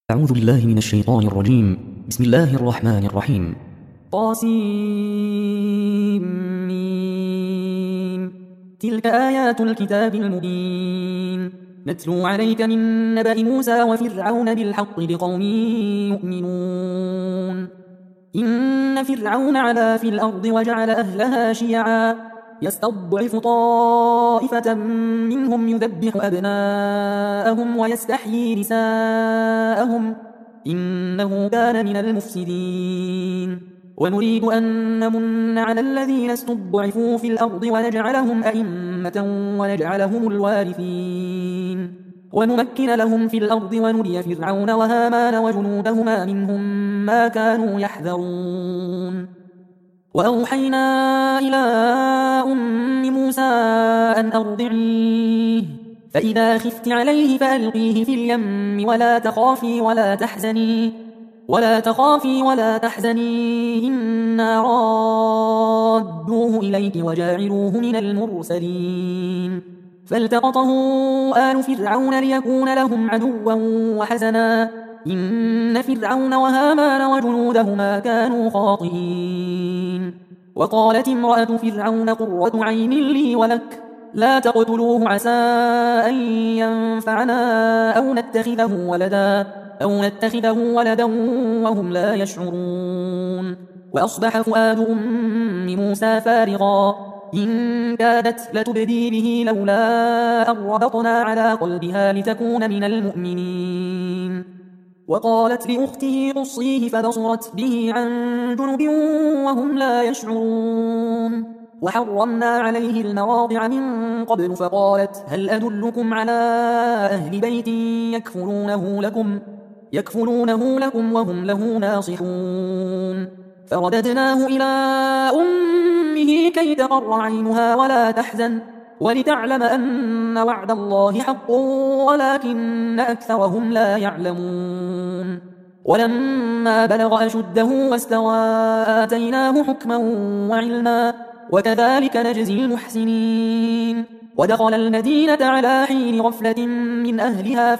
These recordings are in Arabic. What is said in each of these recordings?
أعوذ بالله من الشيطان الرجيم. بسم الله الرحمن الرحيم. طاسيم. تلك آيات الكتاب المبين نتلو عليك من نبأ موسى وفرعون بالحق لقوم يؤمنون. إن فرعون علا في الأرض وجعل أهلها شيعا يستضعف طائفة منهم يذبح أبناءهم ويستحيي نساءهم إنه كان من المفسدين. ونريد أن نمن على الذين استضعفوا في الأرض ونجعلهم أئمة ونجعلهم الوارثين ونمكن لهم في الأرض ونري فرعون وهامان وجنودهما منهم ما كانوا يحذرون. وأوحينا إلى أم موسى أن أرضعيه فإذا خفت عليه فألقيه في اليم ولا تخافي ولا تحزني إنا رادوه إليك وجاعلوه من المرسلين. فالتقطه آل فرعون ليكون لهم عدوا وحزنا إن فرعون وهامان وجنودهما كانوا خاطئين. وقالت امرأة فرعون قرة عين لي ولك لا تقتلوه عسى أن ينفعنا أو نتخذه ولدا وهم لا يشعرون. وأصبح فؤاد أم موسى فارغا إن كادت لتبدي به لولا أن ربطنا على قلبها لتكون من المؤمنين. وقالت لأخته قصيه فبصرت به عن جنب وهم لا يشعرون. وحرمنا عليه المواضع من قبل فقالت هل أدلكم على أهل بيت يكفلونه لكم وهم له ناصحون. فرددناه إلى أمه كي تقر عينها ولا تحزن ولتعلم أن وعد الله حق ولكن أكثرهم لا يعلمون. ولما بلغ أشده واستوى آتيناه حكما وعلما وكذلك نجزي المحسنين. ودخل المدينة على حين غفلة من أهلها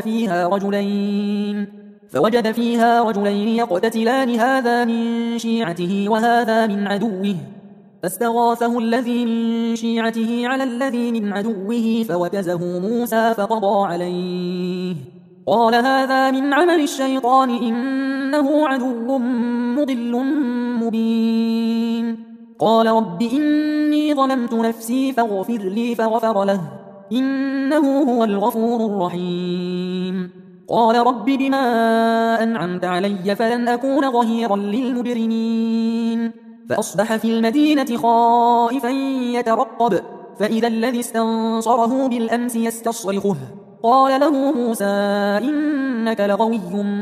فوجد فيها رجلين يقتتلان هذا من شيعته وهذا من عدوه فاستغاثه الذي من شيعته على الذي من عدوه فوكزه موسى فقضى عليه قال هذا من عمل الشيطان إنه عدو مضل مبين. قال رب إني ظلمت نفسي فاغفر لي فغفر له إنه هو الغفور الرحيم. قال رب بما أنعمت علي فلن أكون ظهيرا للمجرمين. فأصبح في المدينة خائفا يترقب فإذا الذي استنصره بالأمس يستصرخه قال له موسى إنك لغوي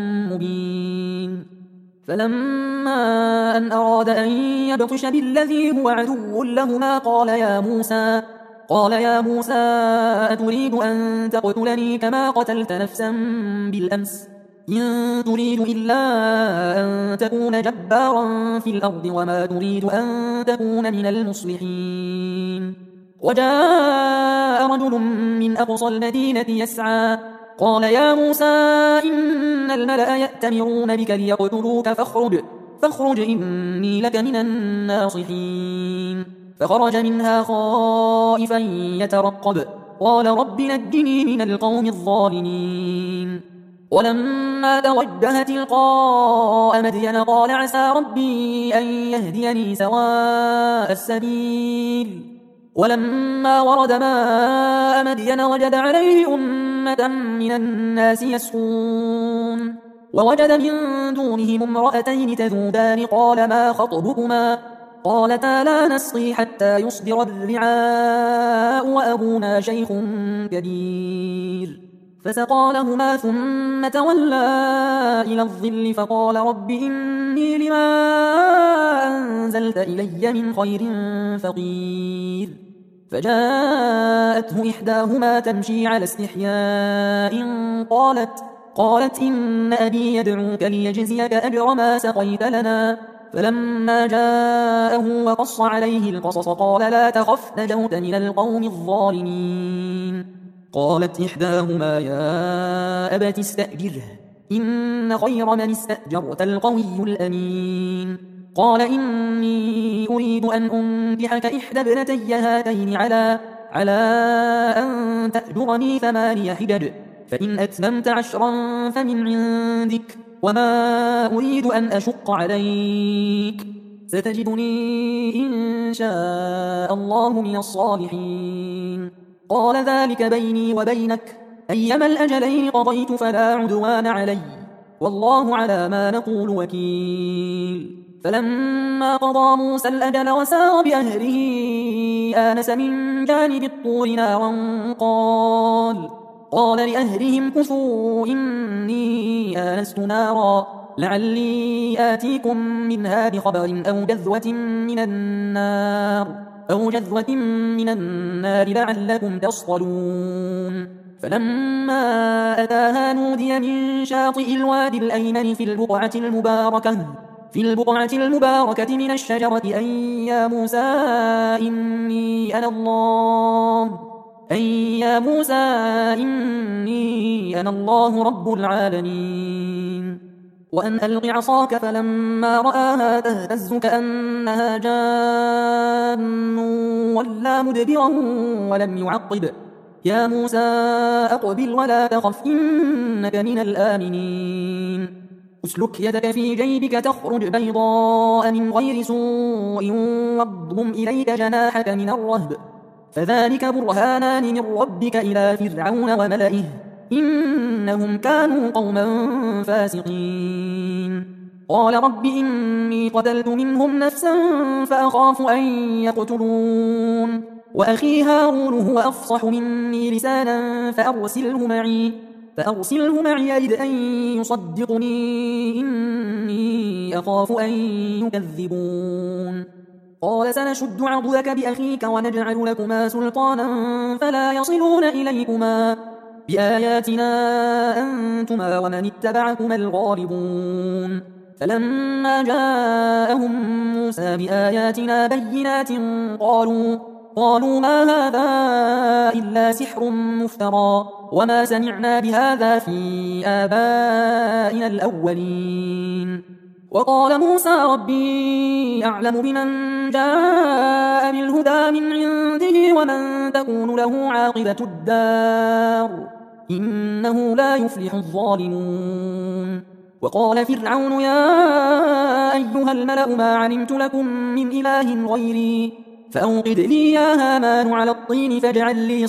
مبين. فلما أن أراد أن يبطش بالذي هو عدو لهما قال يا موسى أتريد أن تقتلني كما قتلت نفسا بالأمس إن تريد إلا أن تكون جبارا في الأرض وما تريد أن تكون من المصلحين. وجاء رجل من أقصى المدينة يسعى قال يا موسى إن الملأ يأتمرون بك ليقتلوك فاخرج إني لك من الناصحين. فخرج منها خائفا يترقب قال رب نجني من القوم الظالمين. ولما توجه تلقاء مدين قال عسى ربي أن يهديني سواء السبيل. ولما ورد ماء مدين وجد عليه أمة من الناس يسقون ووجد من دونهم امرأتين تذودان قال ما خطبكما قالتا لا نسقي حتى يصدر الرعاء وأبونا شيخ كبير. فسقى لهما ثم تولى إلى الظل فقال رب إني لما أنزلت إلي من خير فقير. فجاءته إحداهما تمشي على استحياء قالت إن أبي يدعوك ليجزيك أجر ما سقيت لنا. فلما جاءه وقص عليه القصص قال لا تخف نجوت من القوم الظالمين. قالت إحداهما يا أبت استأجره إن خير من استأجرت القوي الأمين. قال إني أريد أن أنكحك إحدى ابنتي هاتين على أن تأجرني 8 حجج، فإن أتممت 10 فمن عندك، وما أريد أن أشق عليك، ستجدني إن شاء الله من الصالحين. قال ذلك بيني وبينك، أيما الأجلين قضيت فلا عدوان علي، والله على ما نقول وكيل. فلما قضى موسى الأجل وسار بأهله آنس من جانب الطور نارا قال لأهلهم كثوا إني آنست نارا لعلي آتيكم منها بخبر أو جذوة من النار لعلكم تصطلون. فلما أتاها نودي من شاطئ الوادي الأيمن في البقعة المباركة من الشجرة أن يا موسى إني أنا الله رب العالمين، وأن ألق عصاك، فلما رآها تهتز كأنها جان ولا مدبرا ولم يعقب، يا موسى أقبل ولا تخف إنك من الآمنين. اسلك يدك في جيبك تخرج بيضاء من غير سوء واضم إليك جناحك من الرهب، فذلك برهانان من ربك إلى فرعون وملئه إنهم كانوا قوما فاسقين. قال رب إني قتلت منهم نفسا فأخاف أن يقتلون، وأخي هارون هو أفصح مني لسانا فأرسله معي يرد أن يصدقني إني أخاف أن يكذبون. قال سنشد عضدك بأخيك ونجعل لكما سلطانا فلا يصلون إليكما بآياتنا أنتما ومن اتبعكما الغالبون. فلما جاءهم موسى بآياتنا بينات قالوا ما هذا إلا سحر مفترى وما سمعنا بهذا في آبائنا الأولين. وقال موسى ربي أعلم بمن جاء بالهدى من عنده ومن تكون له عاقبة الدار إنه لا يفلح الظالمون. وقال فرعون يا أيها الملأ ما علمت لكم من إله غيري فأوقد لي يا هامان على الطين فاجعل لي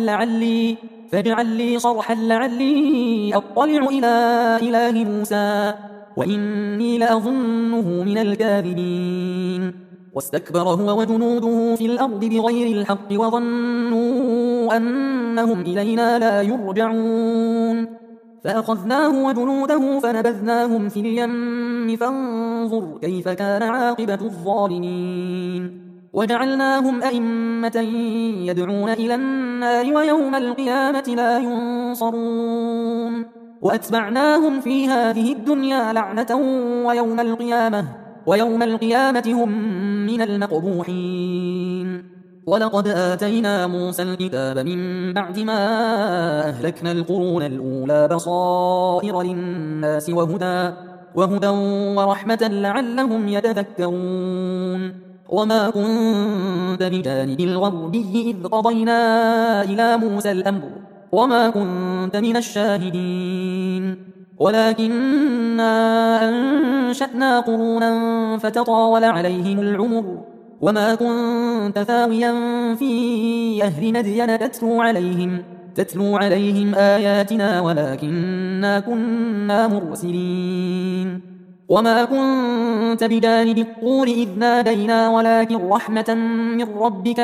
صرحا لعلي أطلع إلى إله موسى وإني لأظنه من الكاذبين. واستكبر هو وجنوده في الأرض بغير الحق وظنوا أنهم إلينا لا يرجعون، فأخذناه وجنوده فنبذناهم في اليم فانظر كيف كان عاقبة الظالمين. وجعلناهم أئمة يدعون إلى النار ويوم القيامة لا ينصرون، وأتبعناهم في هذه الدنيا لعنة ويوم القيامة هم من المقبوحين. ولقد آتينا موسى الكتاب من بعد ما أهلكنا القرون الأولى بصائر للناس وهدى ورحمة لعلهم يتذكرون. وما كنت بجانب الغربي إذ قضينا إلى موسى الأمر وما كنت من الشاهدين، ولكننا أنشأنا قرونا فتطاول عليهم العمر وما كنت ثاويا في أهل مدين تتلو عليهم آياتنا ولكننا كنا مرسلين. وما كنت بجانب الطور إذ نادينا ولكن رحمة من ربك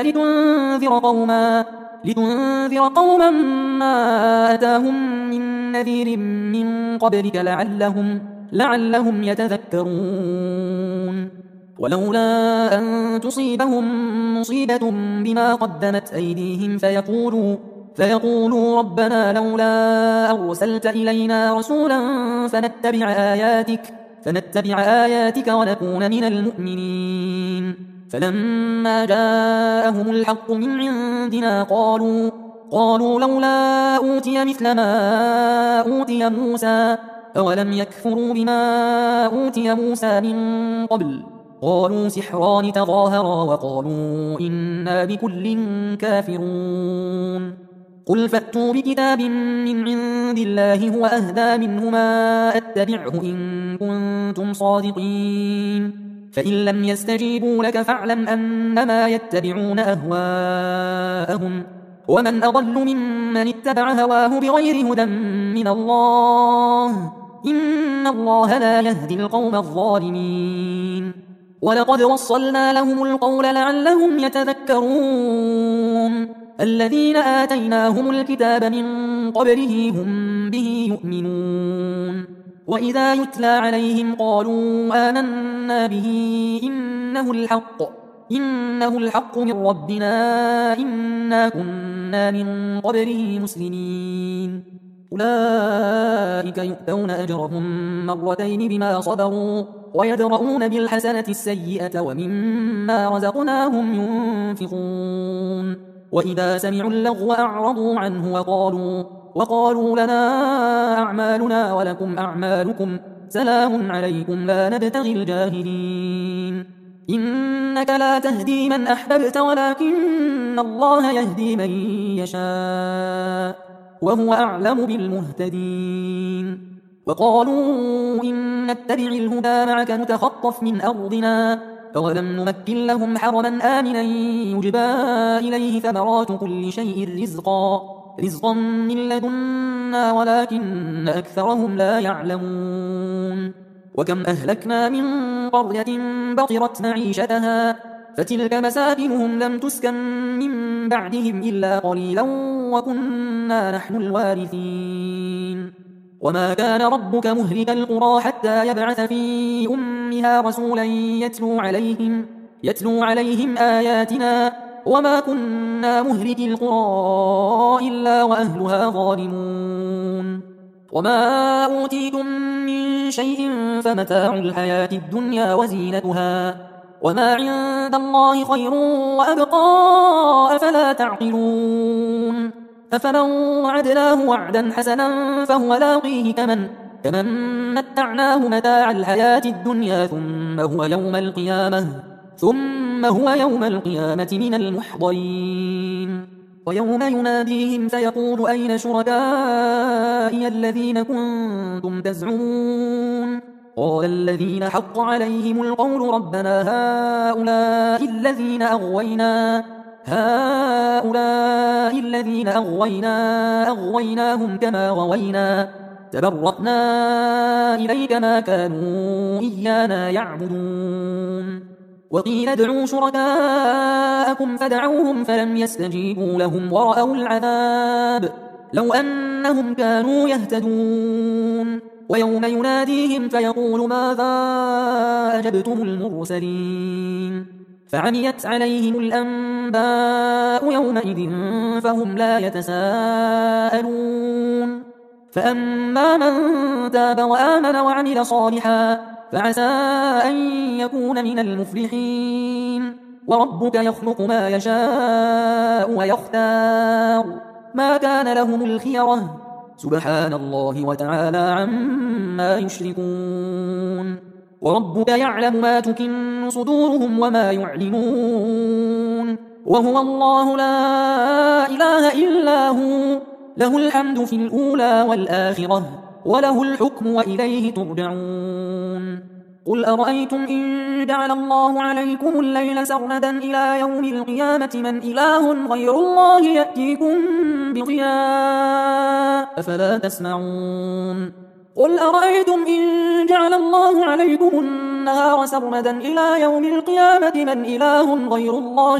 لتنذر قوما ما أتاهم من نذير من قبلك لعلهم يتذكرون. ولولا أن تصيبهم مصيبة بما قدمت أيديهم فيقولوا ربنا لولا أرسلت إلينا رسولا فنتبع آياتك ونكون من المؤمنين. فلما جاءهم الحق من عندنا قالوا لولا أوتي مثل ما أوتي موسى أولم يكفروا بما أوتي موسى من قبل قالوا سحران تظاهرا وقالوا إنا بكل كافرون قل فأتوا بكتاب من عند الله هو أهدى منهما أتبعه إن كنتم صادقين فإن لم يستجيبوا لك فاعلم أنما يتبعون أهواءهم ومن أضل ممن اتبع هواه بغير هدى من الله إن الله لا يهدي القوم الظالمين ولقد وصلنا لهم القول لعلهم يتذكرون الذين آتيناهم الكتاب من قبله هم به يؤمنون وإذا يتلى عليهم قالوا آمنا به إنه الحق من ربنا إنا كنا من قبله مسلمين أولئك يؤتون أجرهم مرتين بما صبروا ويدرؤون بالحسنة السيئة ومما رزقناهم ينفقون وإذا سمعوا اللغو أعرضوا عنه وقالوا لنا أعمالنا ولكم أعمالكم سلام عليكم لا نبتغي الجاهلين إنك لا تهدي من أحببت ولكن الله يهدي من يشاء وهو أعلم بالمهتدين وقالوا إن نتبع الهدى معك نتخطف من أرضنا أولم نمكن لهم حرما آمنا يجبى إليه ثمرات كل شيء رزقا من لدنا ولكن أكثرهم لا يعلمون وكم أهلكنا من قرية بطرت معيشتها فتلك مساكنهم لم تسكن من بعدهم إلا قليلا وكنا نحن الوارثين وما كان ربك مهلك القرى حتى يبعث في أمها رسولا يتلو عليهم آياتنا وما كنا مهلك القرى إلا وأهلها ظالمون وما أوتيتم من شيء فمتاع الحياة الدنيا وزينتها وما عند الله خير وأبقى أفلا تعقلون أفمن وعدناه وعدا حسنا فهو لاقيه كمن متعناه متاع الحياة الدنيا ثم هو يوم القيامة من المحضرين ويوم يناديهم فيقول أين شركائي الذين كنتم تزعمون قال الذين حق عليهم القول ربنا هؤلاء الذين أغويناهم كما غوينا تبرأنا إليك ما كانوا إيانا يعبدون وقيل ادعوا شركاءكم فدعوهم فلم يستجيبوا لهم ورأوا العذاب لو أنهم كانوا يهتدون ويوم يناديهم فيقول ماذا أجبتم المرسلين فعميت عليهم الأنباء يومئذ فهم لا يتساءلون فأما من تاب وآمن وعمل صالحا فعسى أن يكون من المفلحين وربك يخلق ما يشاء ويختار ما كان لهم الخيرة سبحان الله وتعالى عما يشركون وربك يعلم ما تكن صدورهم وما يعلنون وهو الله لا إله إلا هو له الحمد في الأولى والآخرة وله الحكم وإليه ترجعون قل أرأيتم إن جعل الله عليكم الليل سرمدا إلى يوم القيامة من إله غير الله يأتيكم بضياء أفلا تسمعون قل أرأيتم إن جعل الله عليكم النهار سرمدا إلى يوم القيامة من إله غير الله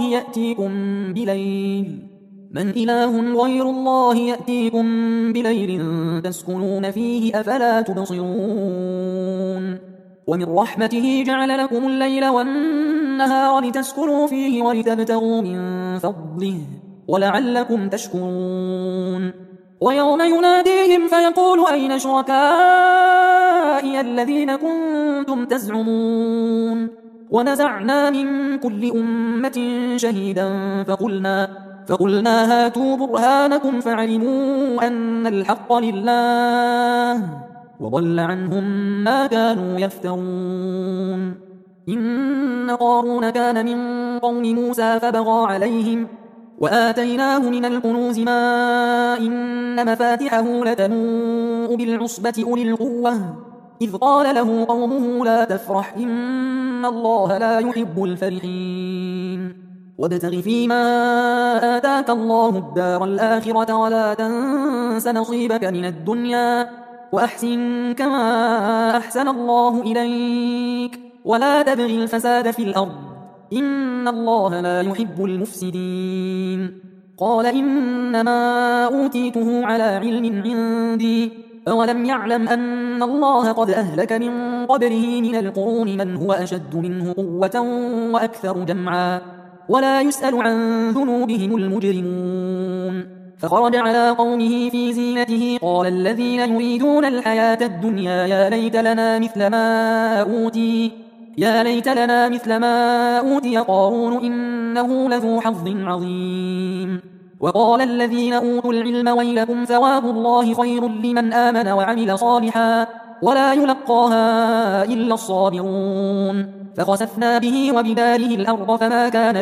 يأتيكم بليل تسكنون فيه أفلا تبصرون ومن رحمته جعل لكم الليل والنهار لتسكنوا فيه ولتبتغوا من فضله ولعلكم تشكرون ويوم يناديهم فيقول أين شركائي الذين كنتم تزعمون ونزعنا من كل أمة شهيدا فقلنا هاتوا برهانكم فعلموا أن الحق لله وضل عنهم ما كانوا يفترون. إن قارون كان من قوم موسى فبغى عليهم وآتيناه من الكنوز ما إن مفاتحه لتنوء بالعصبة أولي القوة إذ قال له قومه لا تفرح إن الله لا يحب الفرحين. وابتغ فيما آتاك الله الدار الآخرة ولا تنس نصيبك من الدنيا وأحسن كما أحسن الله إليك ولا تبغ الفساد في الأرض إن الله لا يحب المفسدين. قال إنما أوتيته على علم عندي أولم يعلم أن الله قد أهلك من قبله من القرون من هو أشد منه قوة وأكثر جمعا ولا يسأل عن ذنوبهم المجرمون. فخرج على قومه في زينته قال الذين يريدون الحياة الدنيا يا ليت لنا مثل ما أوتي قارون إنه لذو حظ عظيم. وقال الذين أوتوا العلم ويلكم ثواب الله خير لمن آمن وعمل صالحا ولا يلقاها إلا الصابرون. فخسفنا به وبداره الأرض فما كان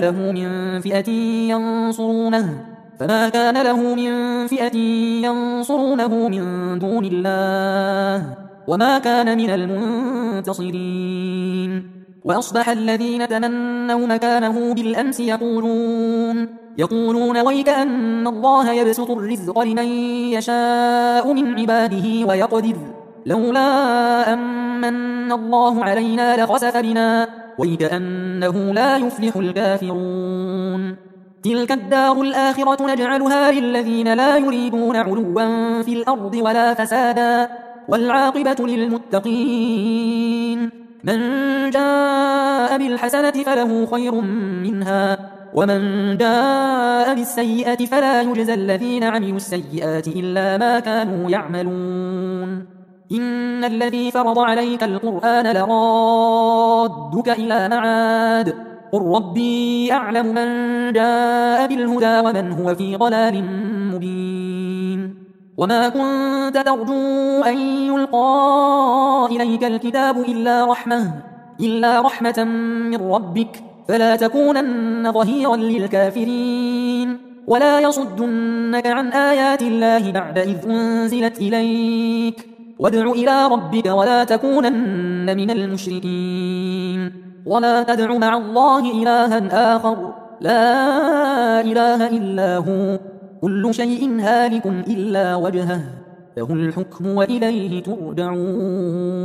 له من فئة ينصرونه من دون الله وما كان من المنتصرين. وأصبح الذين تمنوا مكانه بالأمس يقولون ويك أن الله يبسط الرزق لمن يشاء من عباده ويقدر لولا أمن الله علينا لخسف بنا ويك أنه لا يفلح الكافرون. تلك الدار الآخرة نجعلها للذين لا يريدون علوا في الأرض ولا فسادا والعاقبة للمتقين. من جاء بالحسنة فله خير منها ومن جاء بالسيئة فلا يجزى الذين عملوا السيئات إلا ما كانوا يعملون. إن الذي فرض عليك القرآن لرادك إلى معاد قل ربي أعلم من جاء بالهدى ومن هو في ضلال مبين. وما كنت ترجو أن يلقى إليك الكتاب إلا رحمة من ربك فلا تكونن ظهيرا للكافرين ولا يصدنك عن آيات الله بعد إذ أنزلت إليك وادع إلى ربك ولا تكونن من المشركين. ولا تدع مع الله إلها آخر لا إله إلا هو كل شيء هالك إلا وجهه له الحكم وإليه ترجعون.